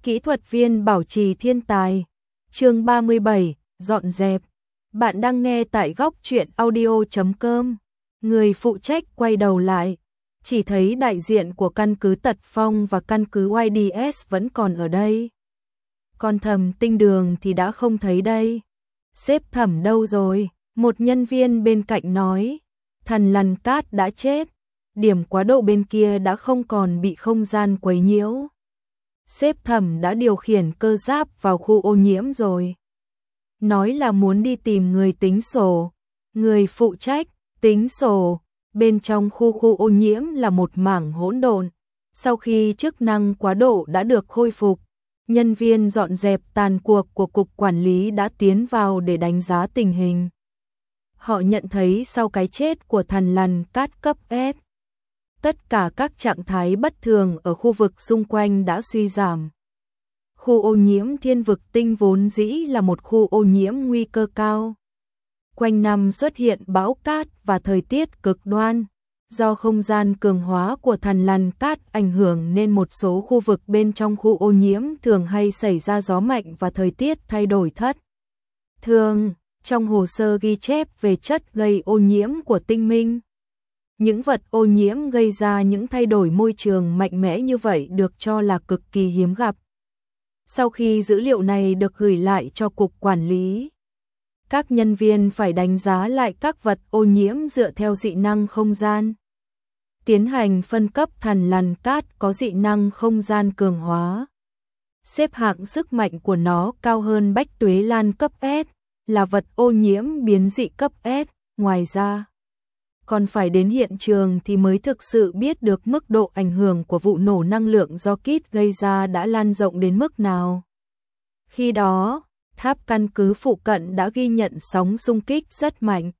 Kỹ thuật viên bảo trì thiên tài. Chương 37, dọn dẹp. Bạn đang nghe tại góc truyện audio.com. Người phụ trách quay đầu lại, chỉ thấy đại diện của căn cứ Tật Phong và căn cứ YDS vẫn còn ở đây. Còn Thẩm Tinh Đường thì đã không thấy đây. Sếp Thẩm đâu rồi? Một nhân viên bên cạnh nói. Thần Lằn Cát đã chết. Điểm quá độ bên kia đã không còn bị không gian quấy nhiễu. Sếp Thẩm đã điều khiển cơ giáp vào khu ô nhiễm rồi. Nói là muốn đi tìm người tính sổ. Người phụ trách tính sổ. Bên trong khu ô nhiễm là một mảng hỗn độn. Sau khi chức năng quá độ đã được khôi phục, nhân viên dọn dẹp tàn cuộc của Cục Quản lý đã tiến vào để đánh giá tình hình. Họ nhận thấy sau cái chết của Thần Lằn Cát cấp S, tất cả các trạng thái bất thường ở khu vực xung quanh đã suy giảm. Khu ô nhiễm Thiên Vực Tinh vốn dĩ là một khu ô nhiễm nguy cơ cao. Quanh năm xuất hiện bão cát và thời tiết cực đoan. Do không gian cường hóa của Thần Lằn Cát ảnh hưởng nên một số khu vực bên trong khu ô nhiễm thường hay xảy ra gió mạnh và thời tiết thay đổi thất thường. Trong hồ sơ ghi chép về chất gây ô nhiễm của tinh minh, những vật ô nhiễm gây ra những thay đổi môi trường mạnh mẽ như vậy được cho là cực kỳ hiếm gặp. Sau khi dữ liệu này được gửi lại cho Cục Quản lý, các nhân viên phải đánh giá lại các vật ô nhiễm dựa theo dị năng không gian. Tiến hành phân cấp Thần Lằn Cát có dị năng không gian cường hóa. Xếp hạng sức mạnh của nó cao hơn Bách Tuế Lan cấp S, là vật ô nhiễm biến dị cấp S. Ngoài ra, còn phải đến hiện trường thì mới thực sự biết được mức độ ảnh hưởng của vụ nổ năng lượng do Kit gây ra đã lan rộng đến mức nào. Khi đó, tháp căn cứ phụ cận đã ghi nhận sóng xung kích rất mạnh.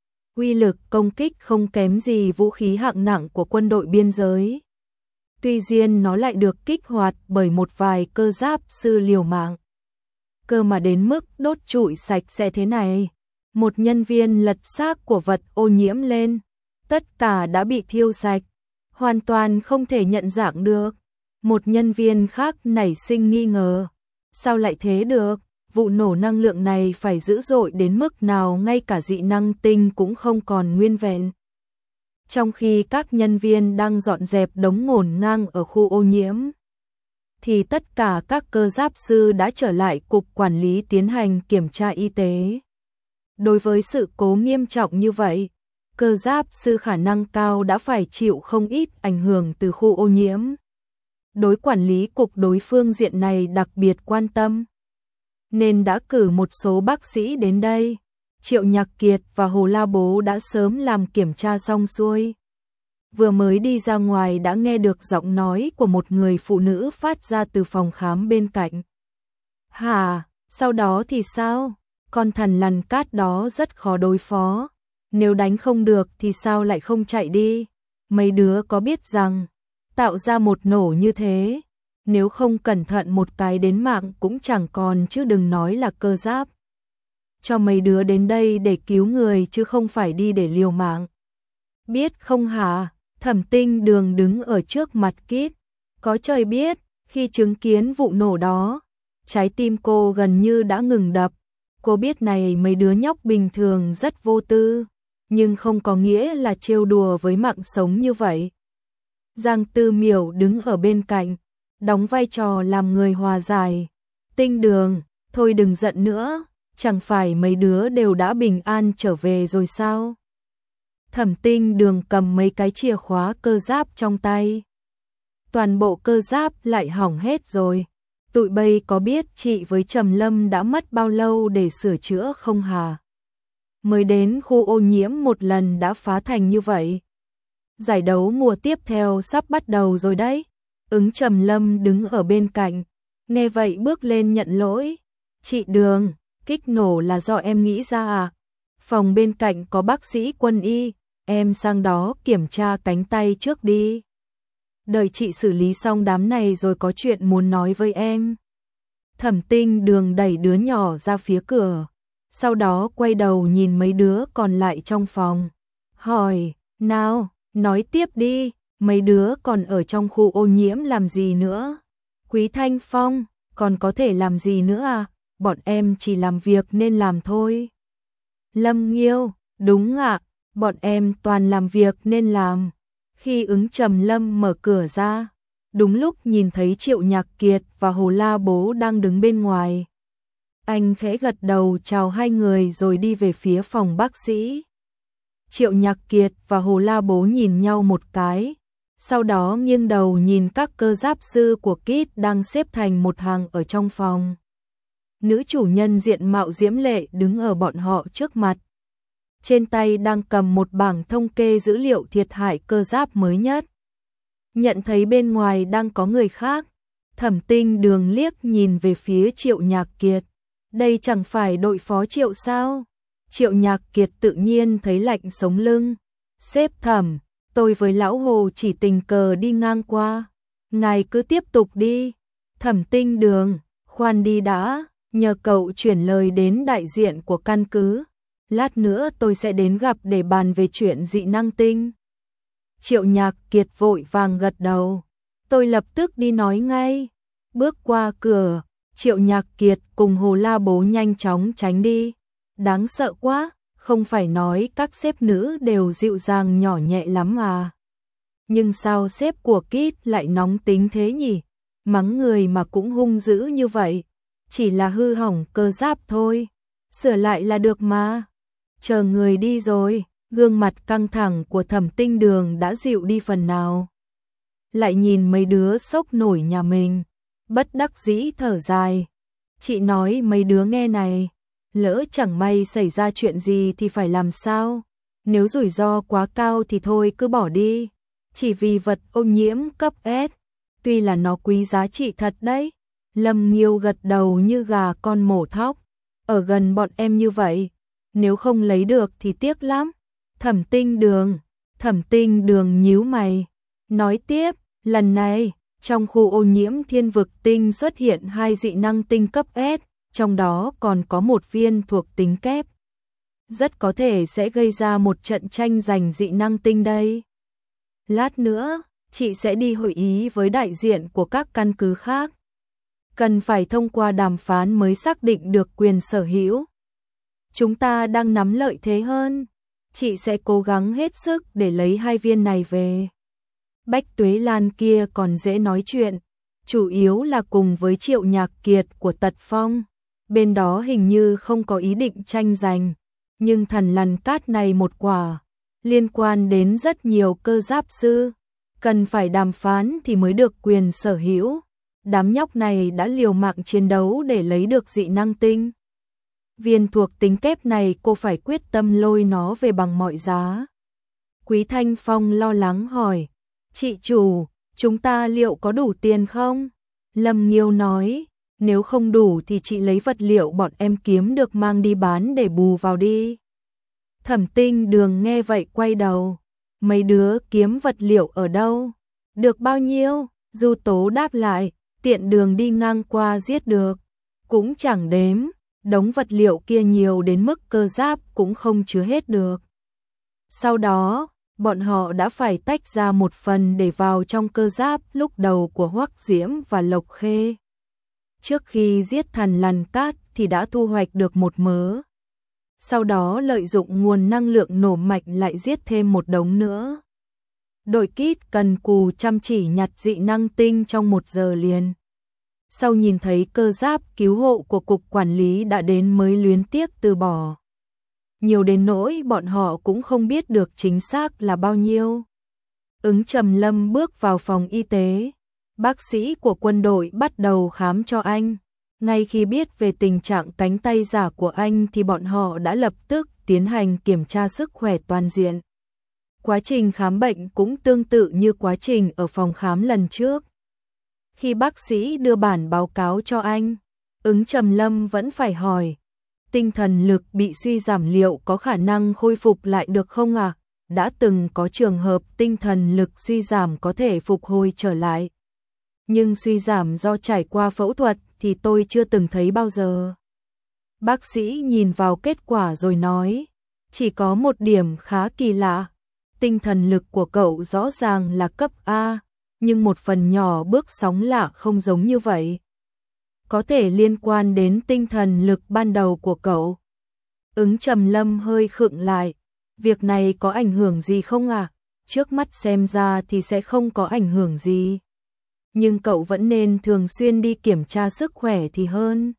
Uy lực công kích không kém gì vũ khí hạng nặng của quân đội biên giới. Tuy nhiên nó lại được kích hoạt bởi một vài cơ giáp sư liều mạng. Cơ mà đến mức đốt trụi sạch sẽ thế này. Một nhân viên lật xác của vật ô nhiễm lên. Tất cả đã bị thiêu sạch. Hoàn toàn không thể nhận dạng được. Một nhân viên khác nảy sinh nghi ngờ. Sao lại thế được? Vụ nổ năng lượng này phải dữ dội đến mức nào ngay cả dị năng tinh cũng không còn nguyên vẹn. Trong khi các nhân viên đang dọn dẹp đống ngổn ngang ở khu ô nhiễm, thì tất cả các cơ giáp sư đã trở lại Cục Quản lý tiến hành kiểm tra y tế. Đối với sự cố nghiêm trọng như vậy, cơ giáp sư khả năng cao đã phải chịu không ít ảnh hưởng từ khu ô nhiễm. Đối quản lý cục đối phương diện này đặc biệt quan tâm, nên đã cử một số bác sĩ đến đây. Triệu Nhạc Kiệt và Hồ La Bố đã sớm làm kiểm tra xong xuôi. Vừa mới đi ra ngoài đã nghe được giọng nói của một người phụ nữ phát ra từ phòng khám bên cạnh. Hả, sau đó thì sao? Con Thần Lằn Cát đó rất khó đối phó. Nếu đánh không được thì sao lại không chạy đi? Mấy đứa có biết rằng, tạo ra một nổ như thế, nếu không cẩn thận một cái đến mạng cũng chẳng còn chứ đừng nói là cơ giáp. Cho mấy đứa đến đây để cứu người chứ không phải đi để liều mạng. Biết không hả? Thẩm Tinh Đường đứng ở trước mặt Kit. Có trời biết, khi chứng kiến vụ nổ đó, trái tim cô gần như đã ngừng đập. Cô biết này mấy đứa nhóc bình thường rất vô tư, nhưng không có nghĩa là trêu đùa với mạng sống như vậy. Giang Tư Miểu đứng ở bên cạnh, đóng vai trò làm người hòa giải. Tinh Đường, thôi đừng giận nữa, chẳng phải mấy đứa đều đã bình an trở về rồi sao? Thẩm Tinh Đường cầm mấy cái chìa khóa cơ giáp trong tay. Toàn bộ cơ giáp lại hỏng hết rồi. Tụi bay có biết chị với Trầm Lâm đã mất bao lâu để sửa chữa không hả? Mới đến khu ô nhiễm một lần đã phá thành như vậy. Giải đấu mùa tiếp theo sắp bắt đầu rồi đấy. Ứng Trầm Lâm đứng ở bên cạnh, nghe vậy bước lên nhận lỗi. Chị Đường, kích nổ là do em nghĩ ra à? Phòng bên cạnh có bác sĩ quân y, em sang đó kiểm tra cánh tay trước đi. Đợi chị xử lý xong đám này rồi có chuyện muốn nói với em. Thẩm Tinh Đường đẩy đứa nhỏ ra phía cửa, sau đó quay đầu nhìn mấy đứa còn lại trong phòng. Hỏi, nào, nói tiếp đi, mấy đứa còn ở trong khu ô nhiễm làm gì nữa? Quý Thanh Phong, còn có thể làm gì nữa à? Bọn em chỉ làm việc nên làm thôi. Lâm Nghiêu, đúng ạ, bọn em toàn làm việc nên làm. Khi Ứng Trầm Lâm mở cửa ra, đúng lúc nhìn thấy Triệu Nhạc Kiệt và Hồ La Bố đang đứng bên ngoài. Anh khẽ gật đầu chào hai người rồi đi về phía phòng bác sĩ. Triệu Nhạc Kiệt và Hồ La Bố nhìn nhau một cái, sau đó nghiêng đầu nhìn các cơ giáp sư của Kit đang xếp thành một hàng ở trong phòng. Nữ chủ nhân diện mạo diễm lệ đứng ở bọn họ trước mặt. Trên tay đang cầm một bảng thống kê dữ liệu thiệt hại cơ giáp mới nhất. Nhận thấy bên ngoài đang có người khác, Thẩm Tinh Đường liếc nhìn về phía Triệu Nhạc Kiệt. Đây chẳng phải đội phó Triệu sao? Triệu Nhạc Kiệt tự nhiên thấy lạnh sống lưng. Sếp Thẩm, tôi với lão Hồ chỉ tình cờ đi ngang qua. Ngài cứ tiếp tục đi. Thẩm Tinh Đường, khoan đi đã, nhờ cậu chuyển lời đến đại diện của căn cứ. Lát nữa tôi sẽ đến gặp để bàn về chuyện dị năng tinh. Triệu Nhạc Kiệt vội vàng gật đầu. Tôi lập tức đi nói ngay. Bước qua cửa, Triệu Nhạc Kiệt cùng Hồ La Bố nhanh chóng tránh đi. Đáng sợ quá, không phải nói các sếp nữ đều dịu dàng nhỏ nhẹ lắm à. Nhưng sao sếp của Kit lại nóng tính thế nhỉ? Mắng người mà cũng hung dữ như vậy. Chỉ là hư hỏng cơ giáp thôi. Sửa lại là được mà. Chờ người đi rồi, gương mặt căng thẳng của Thẩm Tinh Đường đã dịu đi phần nào. Lại nhìn mấy đứa sốc nổi nhà mình, bất đắc dĩ thở dài. Chị nói mấy đứa nghe này, lỡ chẳng may xảy ra chuyện gì thì phải làm sao? Nếu rủi ro quá cao thì thôi cứ bỏ đi. Chỉ vì vật ô nhiễm cấp S, tuy là nó quý giá trị thật đấy. Lâm Nghiêu gật đầu như gà con mổ thóc. Ở gần bọn em như vậy, nếu không lấy được thì tiếc lắm. Thẩm Tinh Đường nhíu mày. Nói tiếp, lần này, trong khu ô nhiễm thiên vực tinh xuất hiện 2 dị năng tinh cấp S, trong đó còn có một viên thuộc tính kép. Rất có thể sẽ gây ra một trận tranh giành dị năng tinh đây. Lát nữa, chị sẽ đi hội ý với đại diện của các căn cứ khác. Cần phải thông qua đàm phán mới xác định được quyền sở hữu. Chúng ta đang nắm lợi thế hơn. Chị sẽ cố gắng hết sức để lấy 2 viên này về. Bách Tuế Lan kia còn dễ nói chuyện, chủ yếu là cùng với Triệu Nhạc Kiệt của Tật Phong. Bên đó hình như không có ý định tranh giành, nhưng thần lằn cát này một quả, liên quan đến rất nhiều cơ giáp sư. Cần phải đàm phán thì mới được quyền sở hữu. Đám nhóc này đã liều mạng chiến đấu để lấy được dị năng tinh. Viên thuộc tính kép này cô phải quyết tâm lôi nó về bằng mọi giá. Quý Thanh Phong lo lắng hỏi, chị chủ, chúng ta liệu có đủ tiền không? Lâm Nghiêu nói, nếu không đủ thì chị lấy vật liệu bọn em kiếm được mang đi bán để bù vào đi. Thẩm Tinh Đường nghe vậy quay đầu, mấy đứa kiếm vật liệu ở đâu? Được bao nhiêu? Du Tố đáp lại, tiện đường đi ngang qua giết được. Cũng chẳng đếm, đống vật liệu kia nhiều đến mức cơ giáp cũng không chứa hết được. Sau đó, bọn họ đã phải tách ra một phần để vào trong cơ giáp lúc đầu của Hoắc Diễm và Lộc Khê. Trước khi giết thần lằn cát thì đã thu hoạch được một mớ. Sau đó lợi dụng nguồn năng lượng nổ mạnh lại giết thêm một đống nữa. Đội Kit cần cù chăm chỉ nhặt dị năng tinh trong 1 giờ liền. Sau nhìn thấy cơ giáp cứu hộ của cục quản lý đã đến mới luyến tiếc từ bỏ. Nhiều đến nỗi bọn họ cũng không biết được chính xác là bao nhiêu. Ứng Trầm Lâm bước vào phòng y tế. Bác sĩ của quân đội bắt đầu khám cho anh. Ngay khi biết về tình trạng cánh tay giả của anh thì bọn họ đã lập tức tiến hành kiểm tra sức khỏe toàn diện. Quá trình khám bệnh cũng tương tự như quá trình ở phòng khám lần trước. Khi bác sĩ đưa bản báo cáo cho anh, Ứng Trầm Lâm vẫn phải hỏi, tinh thần lực bị suy giảm liệu có khả năng khôi phục lại được không ạ? Đã từng có trường hợp tinh thần lực suy giảm có thể phục hồi trở lại. Nhưng suy giảm do trải qua phẫu thuật thì tôi chưa từng thấy bao giờ. Bác sĩ nhìn vào kết quả rồi nói, chỉ có một điểm khá kỳ lạ. Tinh thần lực của cậu rõ ràng là cấp A, nhưng một phần nhỏ bước sóng lạ không giống như vậy. Có thể liên quan đến tinh thần lực ban đầu của cậu. Ứng Trầm Lâm hơi khựng lại. Việc này có ảnh hưởng gì không ạ? Trước mắt xem ra thì sẽ không có ảnh hưởng gì. Nhưng cậu vẫn nên thường xuyên đi kiểm tra sức khỏe thì hơn.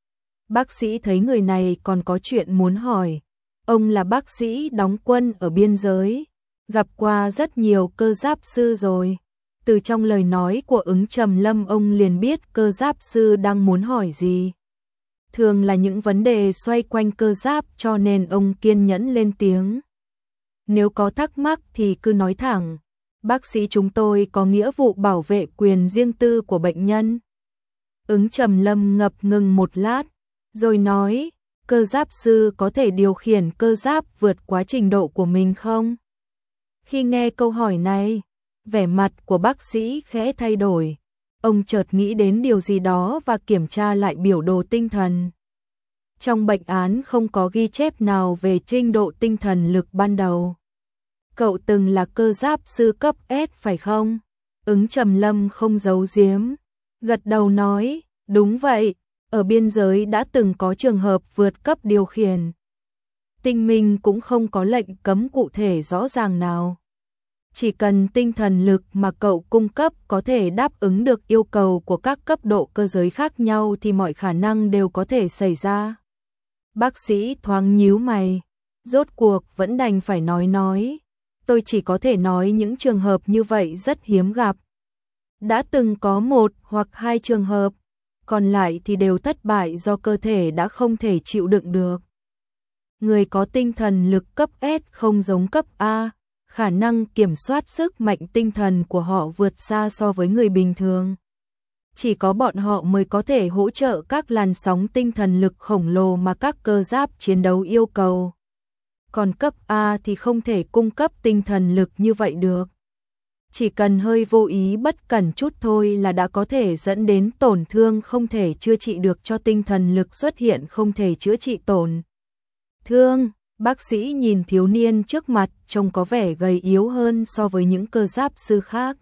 Bác sĩ thấy người này còn có chuyện muốn hỏi. Ông là bác sĩ đóng quân ở biên giới, gặp qua rất nhiều cơ giáp sư rồi. Từ trong lời nói của Ứng Trầm Lâm ông liền biết cơ giáp sư đang muốn hỏi gì. Thường là những vấn đề xoay quanh cơ giáp cho nên ông kiên nhẫn lên tiếng. Nếu có thắc mắc thì cứ nói thẳng. Bác sĩ chúng tôi có nghĩa vụ bảo vệ quyền riêng tư của bệnh nhân. Ứng Trầm Lâm ngập ngừng một lát, rồi nói, cơ giáp sư có thể điều khiển cơ giáp vượt quá trình độ của mình không? Khi nghe câu hỏi này, vẻ mặt của bác sĩ khẽ thay đổi. Ông chợt nghĩ đến điều gì đó và kiểm tra lại biểu đồ tinh thần. Trong bệnh án không có ghi chép nào về trình độ tinh thần lực ban đầu. Cậu từng là cơ giáp sư cấp S phải không? Ứng Trầm Lâm không giấu giếm, gật đầu nói, đúng vậy, ở biên giới đã từng có trường hợp vượt cấp điều khiển. Tinh Minh cũng không có lệnh cấm cụ thể rõ ràng nào. Chỉ cần tinh thần lực mà cậu cung cấp có thể đáp ứng được yêu cầu của các cấp độ cơ giới khác nhau thì mọi khả năng đều có thể xảy ra. Bác sĩ thoáng nhíu mày, rốt cuộc vẫn đành phải nói. Tôi chỉ có thể nói những trường hợp như vậy rất hiếm gặp. Đã từng có 1 hoặc 2 trường hợp, còn lại thì đều thất bại do cơ thể đã không thể chịu đựng được. Người có tinh thần lực cấp S không giống cấp A, khả năng kiểm soát sức mạnh tinh thần của họ vượt xa so với người bình thường. Chỉ có bọn họ mới có thể hỗ trợ các làn sóng tinh thần lực khổng lồ mà các cơ giáp chiến đấu yêu cầu. Còn cấp A thì không thể cung cấp tinh thần lực như vậy được. Chỉ cần hơi vô ý bất cẩn chút thôi là đã có thể dẫn đến tổn thương không thể chữa trị được cho tinh thần lực xuất hiện không thể chữa trị tổn thương. Bác sĩ nhìn thiếu niên trước mặt trông có vẻ gầy yếu hơn so với những cơ giáp sư khác.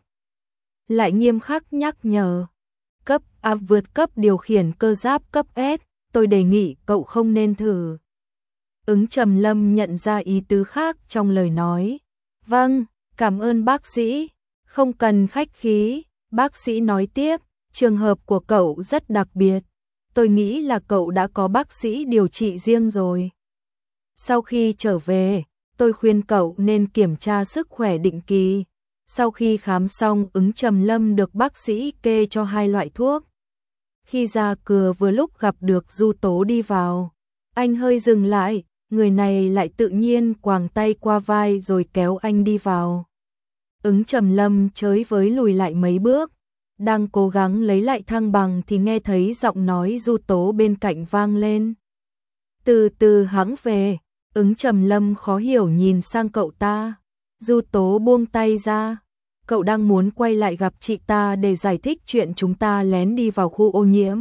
Lại nghiêm khắc nhắc nhở. Cấp A vượt cấp điều khiển cơ giáp cấp S, tôi đề nghị cậu không nên thử. Ứng Trầm Lâm nhận ra ý tứ khác trong lời nói. Vâng, cảm ơn bác sĩ. Không cần khách khí, bác sĩ nói tiếp, trường hợp của cậu rất đặc biệt. Tôi nghĩ là cậu đã có bác sĩ điều trị riêng rồi. Sau khi trở về, tôi khuyên cậu nên kiểm tra sức khỏe định kỳ. Sau khi khám xong, Ứng Trầm Lâm được bác sĩ kê cho 2 loại thuốc. Khi ra cửa vừa lúc gặp được Du Tố đi vào. Anh hơi dừng lại, người này lại tự nhiên quàng tay qua vai rồi kéo anh đi vào. Ứng Trầm Lâm chới với lùi lại mấy bước, đang cố gắng lấy lại thăng bằng thì nghe thấy giọng nói Du Tố bên cạnh vang lên. Từ từ hãng về. Ứng Trầm Lâm khó hiểu nhìn sang cậu ta. Du Tố buông tay ra. Cậu đang muốn quay lại gặp chị ta để giải thích chuyện chúng ta lén đi vào khu ô nhiễm,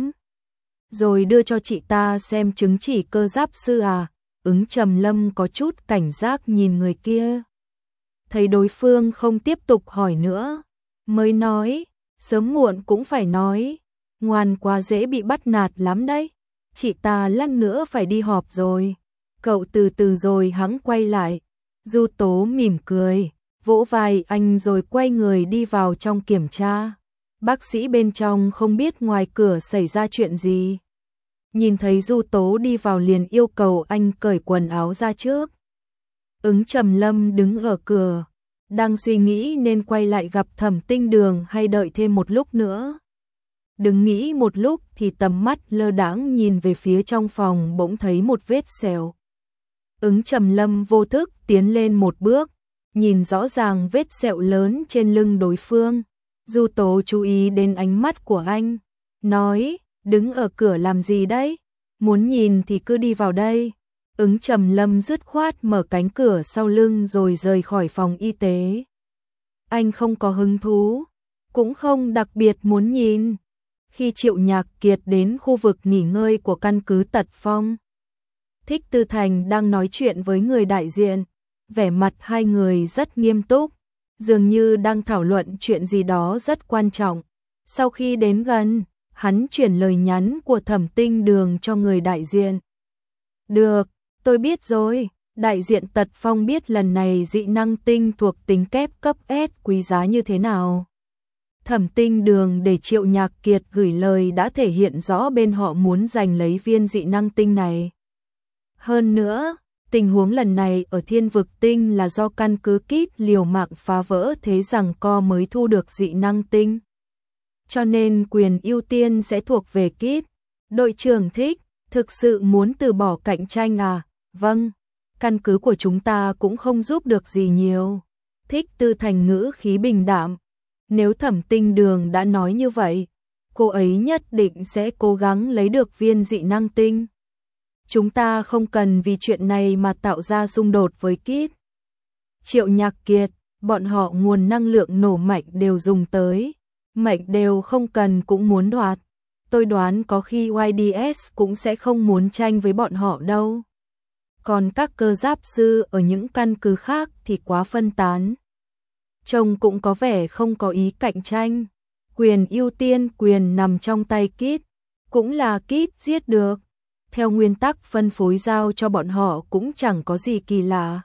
rồi đưa cho chị ta xem chứng chỉ cơ giáp sư à? Ứng Trầm Lâm có chút cảnh giác nhìn người kia. Thấy đối phương không tiếp tục hỏi nữa, mới nói, sớm muộn cũng phải nói, ngoan quá dễ bị bắt nạt lắm đấy. Chị ta lát nữa phải đi họp rồi. Cậu từ từ rồi hẵng quay lại. Du Tố mỉm cười, vỗ vai anh rồi quay người đi vào trong kiểm tra. Bác sĩ bên trong không biết ngoài cửa xảy ra chuyện gì. Nhìn thấy Du Tố đi vào liền yêu cầu anh cởi quần áo ra trước. Ứng Trầm Lâm đứng ở cửa, đang suy nghĩ nên quay lại gặp Thẩm Tinh Đường hay đợi thêm một lúc nữa. Đừng nghĩ một lúc thì tầm mắt lơ đãng nhìn về phía trong phòng bỗng thấy một vết sẹo. Ứng Trầm Lâm vô thức tiến lên một bước, nhìn rõ ràng vết sẹo lớn trên lưng đối phương. Du Tố chú ý đến ánh mắt của anh, nói, đứng ở cửa làm gì đấy? Muốn nhìn thì cứ đi vào đây. Ứng Trầm Lâm dứt khoát mở cánh cửa sau lưng rồi rời khỏi phòng y tế. Anh không có hứng thú, cũng không đặc biệt muốn nhìn. Khi Triệu Nhạc Kiệt đến khu vực nghỉ ngơi của căn cứ Tật Phong, Thích Tư Thành đang nói chuyện với người đại diện, vẻ mặt hai người rất nghiêm túc. dường như đang thảo luận chuyện gì đó rất quan trọng. Sau khi đến gần, hắn chuyển lời nhắn của Thẩm Tinh Đường cho người đại diện. Được, tôi biết rồi. Đại diện Tật Phong biết lần này dị năng tinh thuộc tính kép cấp S quý giá như thế nào. Thẩm Tinh Đường để Triệu Nhạc Kiệt gửi lời đã thể hiện rõ bên họ muốn giành lấy viên dị năng tinh này. Hơn nữa, tình huống lần này ở Thiên Vực Tinh là do căn cứ Kít liều mạng phá vỡ thế rằng co mới thu được dị năng tinh. Cho nên quyền ưu tiên sẽ thuộc về Kít. Đội trưởng Thích, thực sự muốn từ bỏ cạnh tranh à? Vâng, căn cứ của chúng ta cũng không giúp được gì nhiều. Thích Tư Thành ngữ khí bình đạm. Nếu Thẩm Tinh Đường đã nói như vậy, cô ấy nhất định sẽ cố gắng lấy được viên dị năng tinh. Chúng ta không cần vì chuyện này mà tạo ra xung đột với Kít. Triệu Nhạc Kiệt, bọn họ nguồn năng lượng nổ mạnh đều dùng tới, mệnh đều không cần cũng muốn đoạt. Tôi đoán có khi YDS cũng sẽ không muốn tranh với bọn họ đâu. Còn các cơ giáp sư ở những căn cứ khác thì quá phân tán. Trông cũng có vẻ không có ý cạnh tranh. Quyền ưu tiên quyền nằm trong tay Kít, cũng là Kít giết được. Theo nguyên tắc phân phối giao cho bọn họ cũng chẳng có gì kỳ lạ.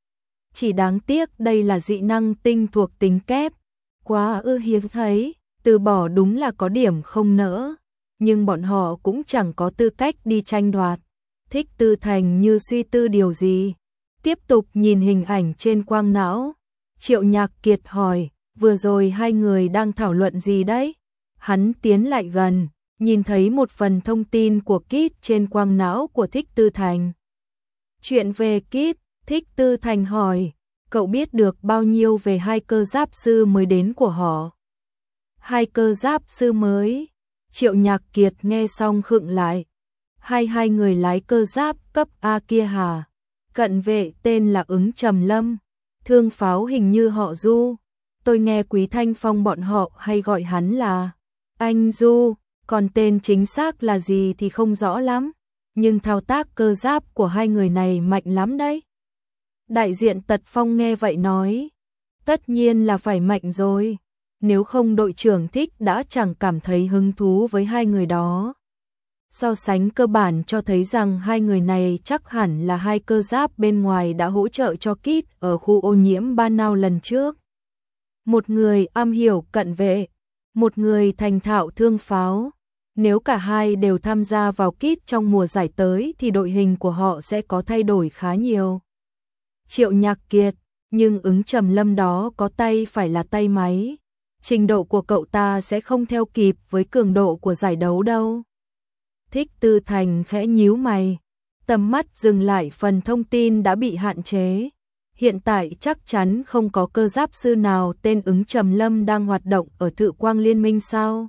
Chỉ đáng tiếc đây là dị năng tinh thuộc tính kép. Quá hiếm thấy, từ bỏ đúng là có điểm không nỡ. Nhưng bọn họ cũng chẳng có tư cách đi tranh đoạt. Thích Tư Thành như suy tư điều gì. Tiếp tục nhìn hình ảnh trên quang não. Triệu Nhạc Kiệt hỏi, vừa rồi hai người đang thảo luận gì đấy? Hắn tiến lại gần, nhìn thấy một phần thông tin của Kít trên quang não của Thích Tư Thành. Chuyện về Kít, Thích Tư Thành hỏi, cậu biết được bao nhiêu về hai cơ giáp sư mới đến của họ? Hai cơ giáp sư mới? Triệu Nhạc Kiệt nghe xong khựng lại. Hai người lái cơ giáp cấp A kia hả? Cận vệ tên là Ứng Trầm Lâm, thương pháo hình như họ Du. Tôi nghe Quý Thanh Phong bọn họ hay gọi hắn là anh Du, còn tên chính xác là gì thì không rõ lắm. Nhưng thao tác cơ giáp của hai người này mạnh lắm đấy. Đại diện Tật Phong nghe vậy nói, tất nhiên là phải mạnh rồi. Nếu không đội trưởng Thích đã chẳng cảm thấy hứng thú với hai người đó. So sánh cơ bản cho thấy rằng hai người này chắc hẳn là hai cơ giáp bên ngoài đã hỗ trợ cho Kít ở khu ô nhiễm Ba Nao lần trước. Một người am hiểu cận vệ, một người thành thạo thương pháo. Nếu cả hai đều tham gia vào Kít trong mùa giải tới thì đội hình của họ sẽ có thay đổi khá nhiều. Triệu Nhạc Kiệt, nhưng Ứng Trầm Lâm đó có tay phải là tay máy. Trình độ của cậu ta sẽ không theo kịp với cường độ của giải đấu đâu. Thích Tư Thành khẽ nhíu mày, tầm mắt dừng lại phần thông tin đã bị hạn chế. Hiện tại chắc chắn không có cơ giáp sư nào tên Ứng Trầm Lâm đang hoạt động ở Thự Quang Liên Minh sao?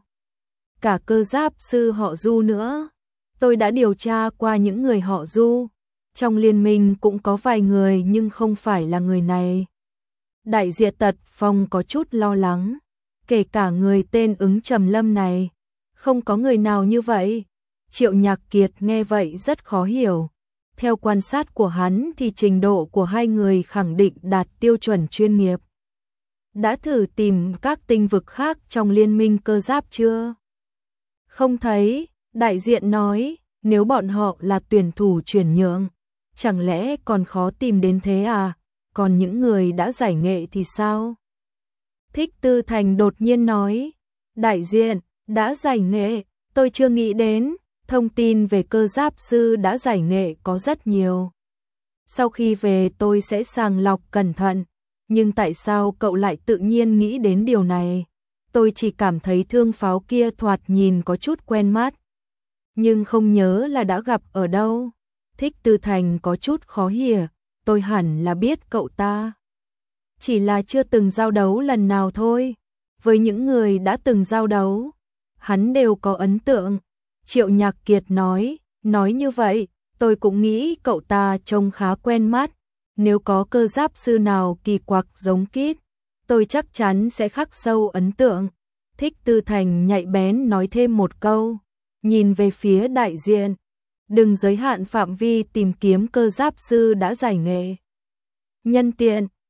Cả cơ giáp sư họ Du nữa. Tôi đã điều tra qua những người họ Du. Trong liên minh cũng có vài người nhưng không phải là người này. Đại diện Tật Phong có chút lo lắng. Kể cả người tên Ứng Trầm Lâm này, không có người nào như vậy. Triệu Nhạc Kiệt nghe vậy rất khó hiểu. Theo quan sát của hắn thì trình độ của hai người khẳng định đạt tiêu chuẩn chuyên nghiệp. Đã thử tìm các tinh vực khác trong liên minh cơ giáp chưa? Không thấy, đại diện nói, nếu bọn họ là tuyển thủ chuyển nhượng, chẳng lẽ còn khó tìm đến thế à? Còn những người đã giải nghệ thì sao? Thích Tư Thành đột nhiên nói, đại diện, đã giải nghệ, tôi chưa nghĩ đến, thông tin về cơ giáp sư đã giải nghệ có rất nhiều. Sau khi về tôi sẽ sàng lọc cẩn thận, nhưng tại sao cậu lại tự nhiên nghĩ đến điều này? Tôi chỉ cảm thấy thương pháo kia thoạt nhìn có chút quen mắt, nhưng không nhớ là đã gặp ở đâu. Thích Tư Thành có chút khó hiểu, tôi hẳn là biết cậu ta. Chỉ là chưa từng giao đấu lần nào thôi. Với những người đã từng giao đấu, hắn đều có ấn tượng. Triệu Nhạc Kiệt nói như vậy, tôi cũng nghĩ cậu ta trông khá quen mắt. Nếu có cơ giáp sư nào kỳ quặc giống Kít, tôi chắc chắn sẽ khắc sâu ấn tượng. Thích Tư Thành nhạy bén nói thêm một câu, nhìn về phía đại diện. Đừng giới hạn phạm vi tìm kiếm cơ giáp sư đã giải nghệ. Nhân tiện,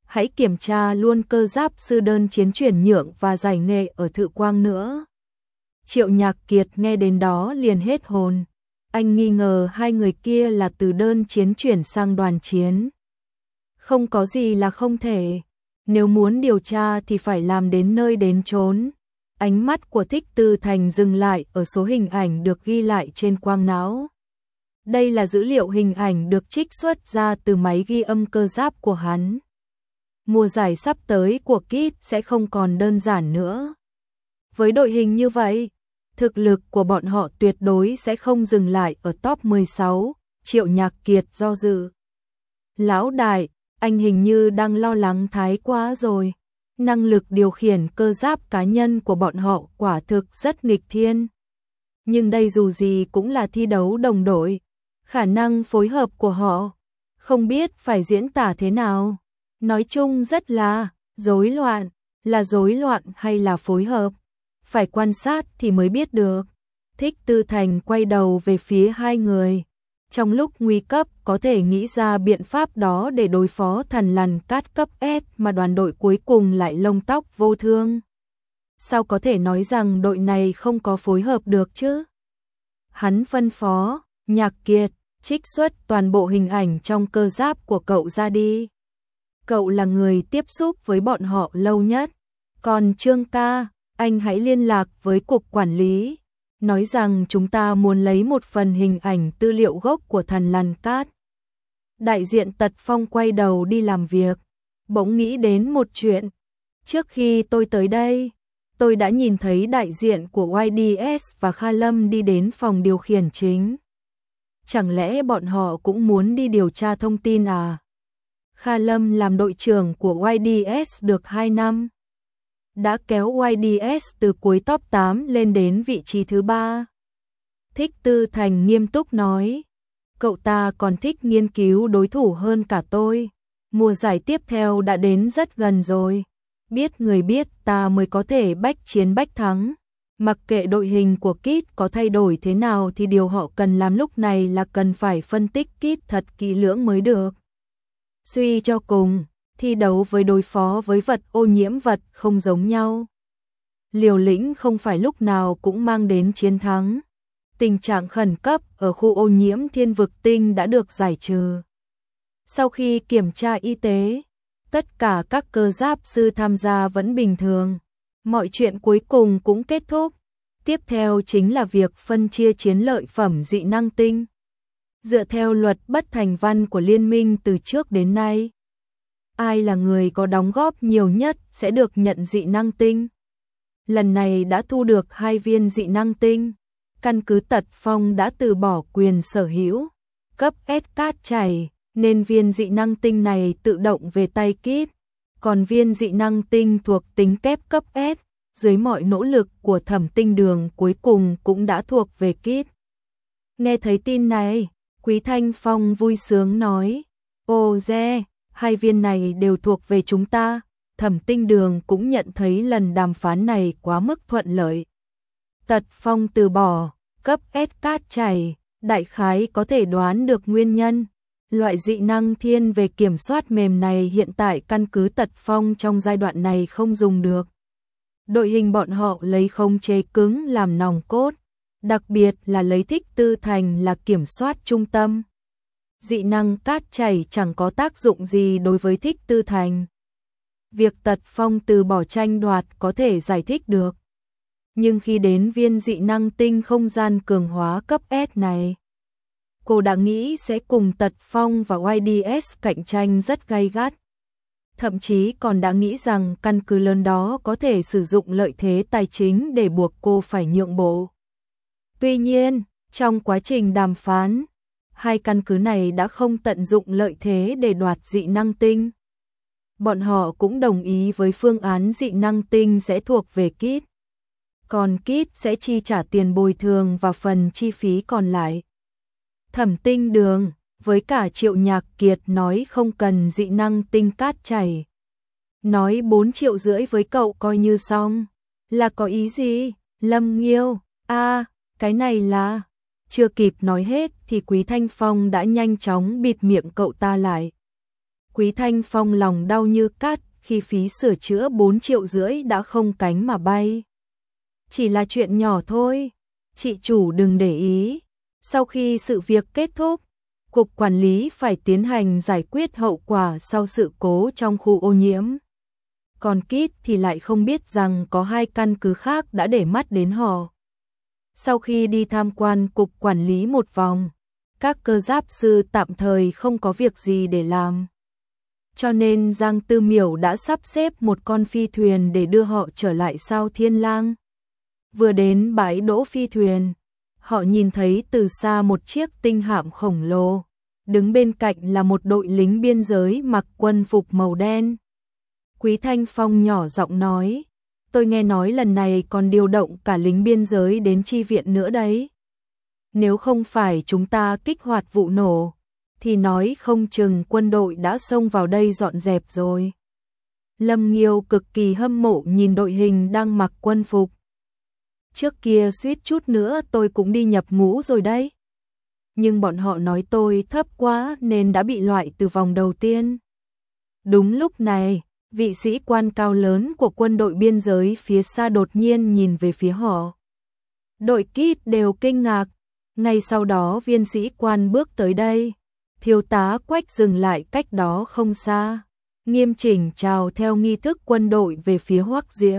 hãy kiểm tra luôn cơ giáp sư đơn chiến chuyển nhượng và giải nghệ ở Thự Quang nữa. Triệu Nhạc Kiệt nghe đến đó liền hết hồn. Anh nghi ngờ hai người kia là từ đơn chiến chuyển sang đoàn chiến. Không có gì là không thể. Nếu muốn điều tra thì phải làm đến nơi đến chốn. Ánh mắt của Thích Tư Thành dừng lại ở số hình ảnh được ghi lại trên quang não. Đây là dữ liệu hình ảnh được trích xuất ra từ máy ghi âm cơ giáp của hắn. Mùa giải sắp tới của Kit sẽ không còn đơn giản nữa. Với đội hình như vậy, thực lực của bọn họ tuyệt đối sẽ không dừng lại ở top 16, Triệu Nhạc Kiệt do dự. Lão đại, anh hình như đang lo lắng thái quá rồi. Năng lực điều khiển cơ giáp cá nhân của bọn họ quả thực rất nghịch thiên. Nhưng đây dù gì cũng là thi đấu đồng đội. Khả năng phối hợp của họ, không biết phải diễn tả thế nào. Nói chung rất là rối loạn hay là phối hợp. Phải quan sát thì mới biết được. Thích Tư Thành quay đầu về phía hai người. Trong lúc nguy cấp có thể nghĩ ra biện pháp đó để đối phó Thằn Lằn Cát cấp S mà đoàn đội cuối cùng lại lông tóc vô thương. Sao có thể nói rằng đội này không có phối hợp được chứ? Hắn phân phó, Nhạc Kiệt, trích xuất toàn bộ hình ảnh trong cơ giáp của cậu ra đi. Cậu là người tiếp xúc với bọn họ lâu nhất. Còn Trương ca, anh hãy liên lạc với cục quản lý. Nói rằng chúng ta muốn lấy một phần hình ảnh tư liệu gốc của Thằn Lằn Cát. Đại diện Tật Phong quay đầu đi làm việc. Bỗng nghĩ đến một chuyện. Trước khi tôi tới đây, tôi đã nhìn thấy đại diện của YDS và Kha Lâm đi đến phòng điều khiển chính. Chẳng lẽ bọn họ cũng muốn đi điều tra thông tin à? Kha Lâm làm đội trưởng của YDS được 2 năm. Đã kéo YDS từ cuối top 8 lên đến vị trí thứ 3. Thích Tư Thành nghiêm túc nói, cậu ta còn thích nghiên cứu đối thủ hơn cả tôi. Mùa giải tiếp theo đã đến rất gần rồi. Biết người biết ta mới có thể bách chiến bách thắng. Mặc kệ đội hình của Kit có thay đổi thế nào thì điều họ cần làm lúc này là cần phải phân tích Kit thật kỹ lưỡng mới được. Suy cho cùng, thi đấu với đối phó với vật ô nhiễm vật không giống nhau. Liều lĩnh không phải lúc nào cũng mang đến chiến thắng. Tình trạng khẩn cấp ở khu ô nhiễm Thiên Vực Tinh đã được giải trừ. Sau khi kiểm tra y tế, tất cả các cơ giáp sư tham gia vẫn bình thường. Mọi chuyện cuối cùng cũng kết thúc. Tiếp theo chính là việc phân chia chiến lợi phẩm dị năng tinh. Dựa theo luật bất thành văn của liên minh từ trước đến nay, ai là người có đóng góp nhiều nhất sẽ được nhận dị năng tinh. Lần này đã thu được 2 viên dị năng tinh. Căn cứ Tật Phong đã từ bỏ quyền sở hữu cấp S cát chảy, nên viên dị năng tinh này tự động về tay Kit. Còn viên dị năng tinh thuộc tính kép cấp S, dưới mọi nỗ lực của Thẩm Tinh Đường cuối cùng cũng đã thuộc về Kit. Nghe thấy tin này, Quý Thanh Phong vui sướng nói, ô dê, 2 viên này đều thuộc về chúng ta. Thẩm Tinh Đường cũng nhận thấy lần đàm phán này quá mức thuận lợi. Tật Phong từ bỏ cấp S cát chảy, đại khái có thể đoán được nguyên nhân. Loại dị năng thiên về kiểm soát mềm này hiện tại căn cứ Tật Phong trong giai đoạn này không dùng được. Đội hình bọn họ lấy khống chế cứng làm nòng cốt, đặc biệt là lấy Thích Tư Thành là kiểm soát trung tâm. Dị năng cát chảy chẳng có tác dụng gì đối với Thích Tư Thành. Việc Tật Phong từ bỏ tranh đoạt có thể giải thích được. Nhưng khi đến viên dị năng tinh không gian cường hóa cấp S này, cô đã nghĩ sẽ cùng Tật Phong và YDS cạnh tranh rất gay gắt. Thậm chí còn đã nghĩ rằng căn cứ lớn đó có thể sử dụng lợi thế tài chính để buộc cô phải nhượng bộ. Tuy nhiên, trong quá trình đàm phán, hai căn cứ này đã không tận dụng lợi thế để đoạt dị năng tinh. Bọn họ cũng đồng ý với phương án dị năng tinh sẽ thuộc về Kit. Còn Kit sẽ chi trả tiền bồi thường và phần chi phí còn lại. Thẩm Tinh Đường với cả Triệu Nhạc Kiệt nói không cần dị năng tinh cát chảy. Nói 4,5 triệu với cậu coi như xong. Là có ý gì? Lâm Nghiêu, cái này là... Chưa kịp nói hết thì Quý Thanh Phong đã nhanh chóng bịt miệng cậu ta lại. Quý Thanh Phong lòng đau như cắt khi phí sửa chữa 4,5 triệu đã không cánh mà bay. Chỉ là chuyện nhỏ thôi, chị chủ đừng để ý. Sau khi sự việc kết thúc, Cục Quản lý phải tiến hành giải quyết hậu quả sau sự cố trong khu ô nhiễm. Còn Kit thì lại không biết rằng có 2 căn cứ khác đã để mắt đến họ. Sau khi đi tham quan Cục Quản lý một vòng, các cơ giáp sư tạm thời không có việc gì để làm. Cho nên Giang Tư Miểu đã sắp xếp một con phi thuyền để đưa họ trở lại sao Thiên Lang. Vừa đến bãi đỗ phi thuyền, họ nhìn thấy từ xa một chiếc tinh hạm khổng lồ, đứng bên cạnh là một đội lính biên giới mặc quân phục màu đen. Quý Thanh Phong nhỏ giọng nói, tôi nghe nói lần này còn điều động cả lính biên giới đến chi viện nữa đấy. Nếu không phải chúng ta kích hoạt vụ nổ, thì nói không chừng quân đội đã xông vào đây dọn dẹp rồi. Lâm Nghiêu cực kỳ hâm mộ nhìn đội hình đang mặc quân phục. Trước kia suýt chút nữa tôi cũng đi nhập ngũ rồi đấy. Nhưng bọn họ nói tôi thấp quá nên đã bị loại từ vòng đầu tiên. Đúng lúc này, vị sĩ quan cao lớn của quân đội biên giới phía xa đột nhiên nhìn về phía họ. Đội Kit đều kinh ngạc. Ngay sau đó viên sĩ quan bước tới đây. Thiếu tá Quách dừng lại cách đó không xa, nghiêm chỉnh chào theo nghi thức quân đội về phía Hoắc Diễm.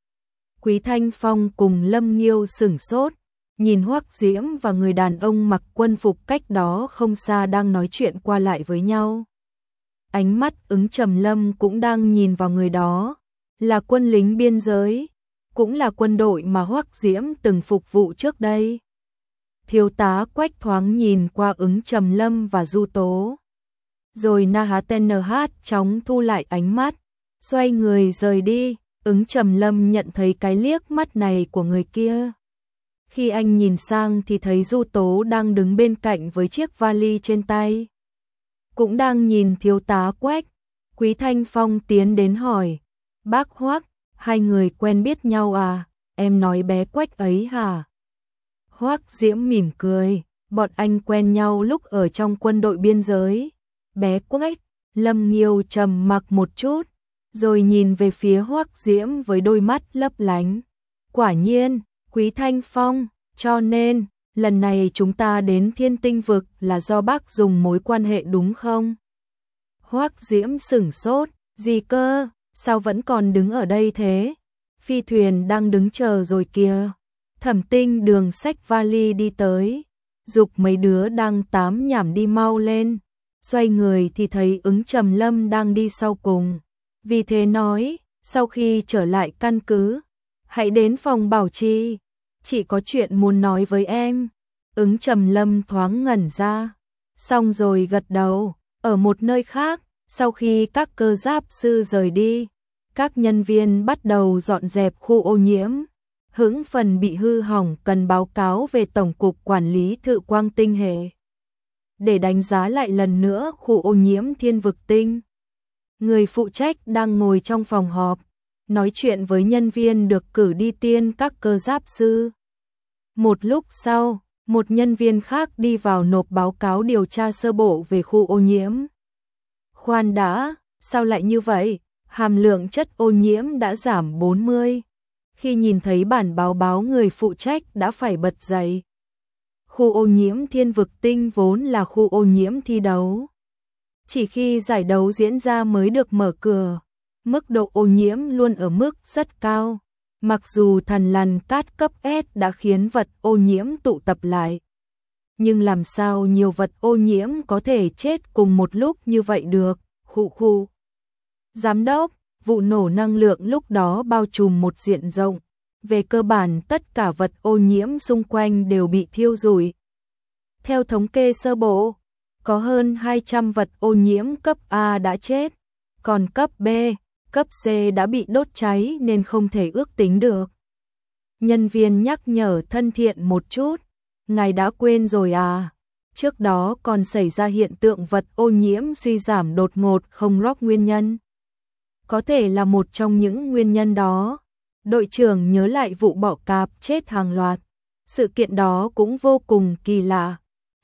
Quý Thanh Phong cùng Lâm Nghiêu sửng sốt, nhìn Hoắc Diễm và người đàn ông mặc quân phục cách đó không xa đang nói chuyện qua lại với nhau. Ánh mắt Ứng Trầm Lâm cũng đang nhìn vào người đó, là quân lính biên giới, cũng là quân đội mà Hoắc Diễm từng phục vụ trước đây. Thiếu tá Quách thoáng nhìn qua Ứng Trầm Lâm và Du Tố. Rồi NHTNH chóng thu lại ánh mắt, xoay người rời đi. Ứng Trầm Lâm nhận thấy cái liếc mắt này của người kia. Khi anh nhìn sang thì thấy Du Tố đang đứng bên cạnh với chiếc vali trên tay. Cũng đang nhìn thiếu tá Quách. Quý Thanh Phong tiến đến hỏi, bác Hoắc, hai người quen biết nhau à, em nói bé Quách ấy hả? Hoắc Diễm mỉm cười, bọn anh quen nhau lúc ở trong quân đội biên giới. Bé Quách. Lâm Nghiêu trầm mặc một chút, rồi nhìn về phía Hoắc Diễm với đôi mắt lấp lánh. Quả nhiên, Quý Thanh Phong, cho nên, lần này chúng ta đến Thiên Tinh Vực là do bác dùng mối quan hệ đúng không? Hoắc Diễm sửng sốt, gì cơ, sao vẫn còn đứng ở đây thế? Phi thuyền đang đứng chờ rồi kìa. Thẩm Tinh Đường xách vali đi tới, giục mấy đứa đang tám nhảm đi mau lên. Xoay người thì thấy Ứng Trầm Lâm đang đi sau cùng. Vì thế nói, sau khi trở lại căn cứ, hãy đến phòng bảo trì, chị có chuyện muốn nói với em. Ứng Trầm Lâm thoáng ngẩn ra, xong rồi gật đầu. Ở một nơi khác, sau khi các cơ giáp sư rời đi, các nhân viên bắt đầu dọn dẹp khu ô nhiễm. Những phần bị hư hỏng cần báo cáo về Tổng cục Quản lý Thự Quang Tinh hệ, để đánh giá lại lần nữa khu ô nhiễm Thiên Vực Tinh. Người phụ trách đang ngồi trong phòng họp, nói chuyện với nhân viên được cử đi tiên các cơ giáp sư. Một lúc sau, một nhân viên khác đi vào nộp báo cáo điều tra sơ bộ về khu ô nhiễm. Khoan đã, sao lại như vậy? Hàm lượng chất ô nhiễm đã giảm 40. Khi nhìn thấy bản báo người phụ trách đã phải bật dậy. Khu ô nhiễm Thiên Vực Tinh vốn là khu ô nhiễm thi đấu. Chỉ khi giải đấu diễn ra mới được mở cửa. Mức độ ô nhiễm luôn ở mức rất cao. Mặc dù thằn lằn cát cấp S đã khiến vật ô nhiễm tụ tập lại. Nhưng làm sao nhiều vật ô nhiễm có thể chết cùng một lúc như vậy được? Khu. Giám đốc, vụ nổ năng lượng lúc đó bao trùm một diện rộng. Về cơ bản tất cả vật ô nhiễm xung quanh đều bị thiêu rụi. Theo thống kê sơ bộ, có hơn 200 vật ô nhiễm cấp A đã chết, còn cấp B, cấp C đã bị đốt cháy nên không thể ước tính được. Nhân viên nhắc nhở thân thiện một chút, ngài đã quên rồi à? Trước đó còn xảy ra hiện tượng vật ô nhiễm suy giảm đột ngột không rõ nguyên nhân. Có thể là một trong những nguyên nhân đó. Đội trưởng nhớ lại vụ bọ cạp chết hàng loạt. Sự kiện đó cũng vô cùng kỳ lạ.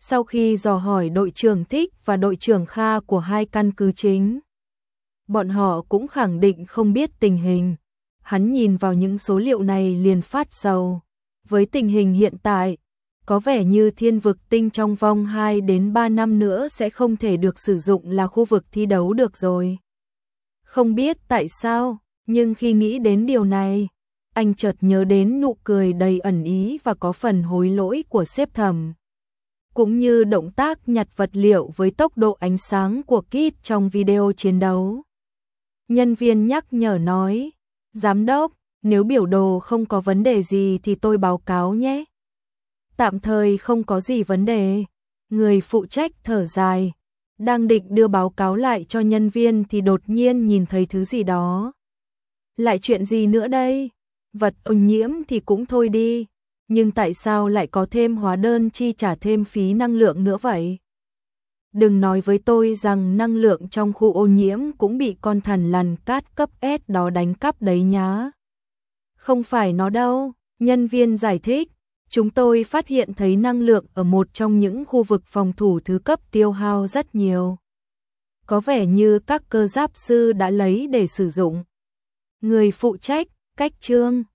Sau khi dò hỏi đội trưởng Thích và đội trưởng Kha của hai căn cứ chính, bọn họ cũng khẳng định không biết tình hình. Hắn nhìn vào những số liệu này liền phát sầu. Với tình hình hiện tại, có vẻ như thiên vực tinh trong vòng 2 đến 3 năm nữa sẽ không thể được sử dụng là khu vực thi đấu được rồi. Không biết tại sao, nhưng khi nghĩ đến điều này, anh chợt nhớ đến nụ cười đầy ẩn ý và có phần hối lỗi của sếp Thẩm, cũng như động tác nhặt vật liệu với tốc độ ánh sáng của Kit trong video chiến đấu. Nhân viên nhắc nhở nói, giám đốc, nếu biểu đồ không có vấn đề gì thì tôi báo cáo nhé. Tạm thời không có gì vấn đề. Người phụ trách thở dài, đang định đưa báo cáo lại cho nhân viên thì đột nhiên nhìn thấy thứ gì đó. Lại chuyện gì nữa đây? Vật ô nhiễm thì cũng thôi đi, nhưng tại sao lại có thêm hóa đơn chi trả thêm phí năng lượng nữa vậy? Đừng nói với tôi rằng năng lượng trong khu ô nhiễm cũng bị con thằn lằn cát cấp S đó đánh cắp đấy nhá. Không phải nó đâu, nhân viên giải thích. Chúng tôi phát hiện thấy năng lượng ở một trong những khu vực phòng thủ thứ cấp tiêu hao rất nhiều. Có vẻ như các cơ giáp sư đã lấy để sử dụng. Người phụ trách, cách trương.